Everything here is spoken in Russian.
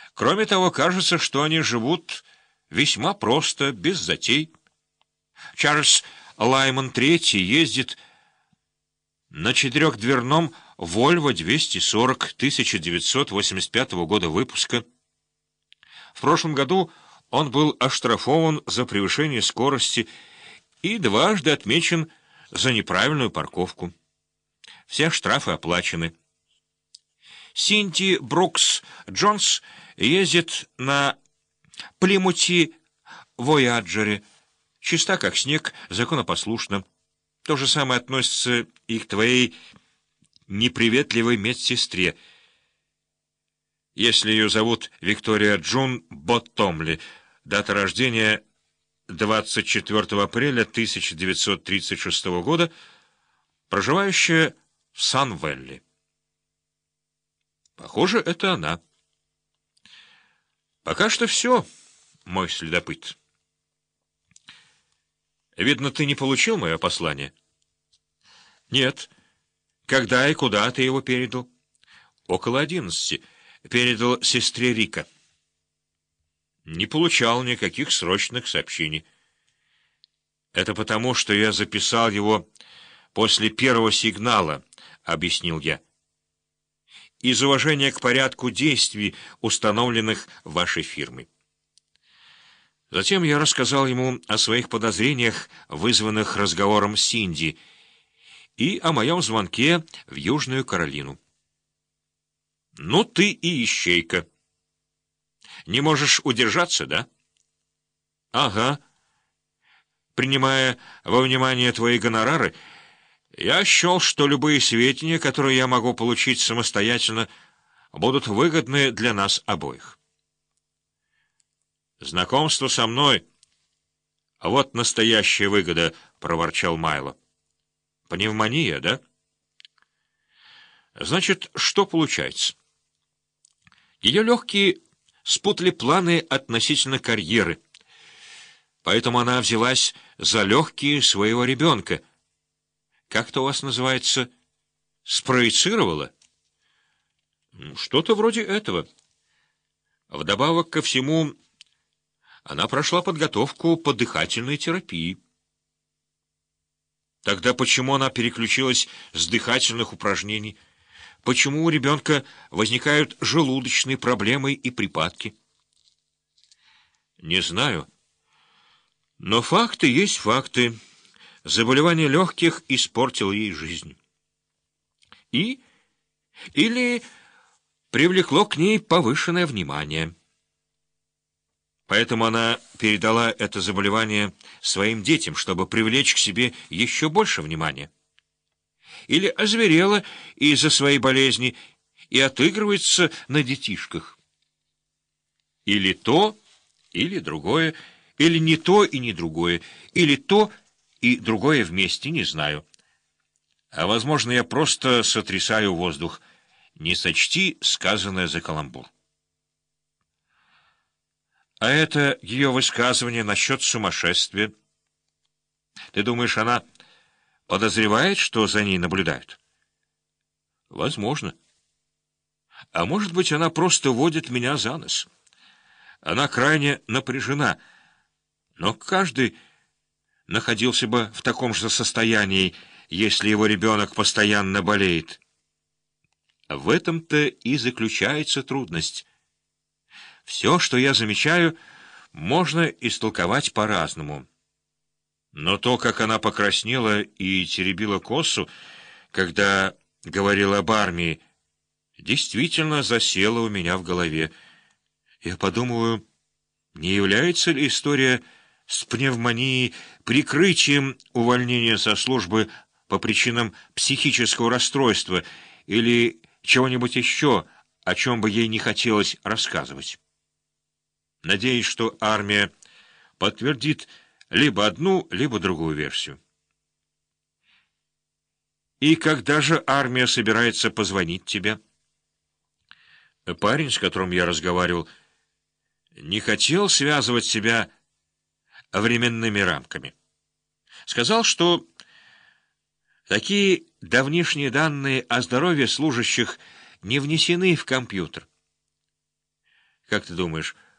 Кроме того, кажется, что они живут весьма просто, без затей. Чарльз Лайман III ездит на четырехдверном «Вольво 240» 1985 года выпуска. В прошлом году он был оштрафован за превышение скорости и дважды отмечен за неправильную парковку. Все штрафы оплачены. Синти Брукс Джонс ездит на Плимуте Вояджере, чиста как снег, законопослушна. То же самое относится и к твоей неприветливой медсестре, если ее зовут Виктория Джун Боттомли, дата рождения 24 апреля 1936 года, проживающая в Сан-Велли. Похоже, это она. Пока что все, мой следопыт. Видно, ты не получил мое послание? Нет. Когда и куда ты его передал? Около 11. Передал сестре Рика. Не получал никаких срочных сообщений. Это потому, что я записал его после первого сигнала, объяснил я. Из уважения к порядку действий, установленных вашей фирмой. Затем я рассказал ему о своих подозрениях, вызванных разговором с Синди, и о моем звонке в Южную Каролину. Ну ты и ищейка. Не можешь удержаться, да? Ага. Принимая во внимание твои гонорары, я счел, что любые сведения, которые я могу получить самостоятельно, будут выгодны для нас обоих. Знакомство со мной — вот настоящая выгода, — проворчал Майло. Пневмония, да? Значит, что получается? Ее легкие спутали планы относительно карьеры, поэтому она взялась за легкие своего ребенка. Как-то у вас называется? Спроецировала? Что-то вроде этого. Вдобавок ко всему, она прошла подготовку по дыхательной терапии. Тогда почему она переключилась с дыхательных упражнений? Почему у ребенка возникают желудочные проблемы и припадки? Не знаю. Но факты есть факты. Заболевание легких испортило ей жизнь. Или привлекло к ней повышенное внимание. Поэтому она передала это заболевание своим детям, чтобы привлечь к себе еще больше внимания. Или озверела из-за своей болезни и отыгрывается на детишках. Или то, или другое, или не то и не другое, или то и другое вместе, не знаю. А, возможно, я просто сотрясаю воздух. Не сочти сказанное за каламбур. А это ее высказывание насчет сумасшествия. Ты думаешь, она подозревает, что за ней наблюдают? Возможно. А может быть, она просто водит меня за нос. Она крайне напряжена, но каждый находился бы в таком же состоянии, если его ребенок постоянно болеет. В этом-то и заключается трудность. Все, что я замечаю, можно истолковать по-разному. Но то, как она покраснела и теребила косу, когда говорила об армии, действительно засело у меня в голове. Я подумаю, не является ли история с пневмонией прикрытием увольнения со службы по причинам психического расстройства или чего-нибудь еще, о чем бы ей не хотелось рассказывать. Надеюсь, что армия подтвердит либо одну, либо другую версию. И когда же армия собирается позвонить тебе? Парень, с которым я разговаривал, не хотел связывать себя временными рамками. Сказал, что такие давнишние данные о здоровье служащих не внесены в компьютер. Как ты думаешь,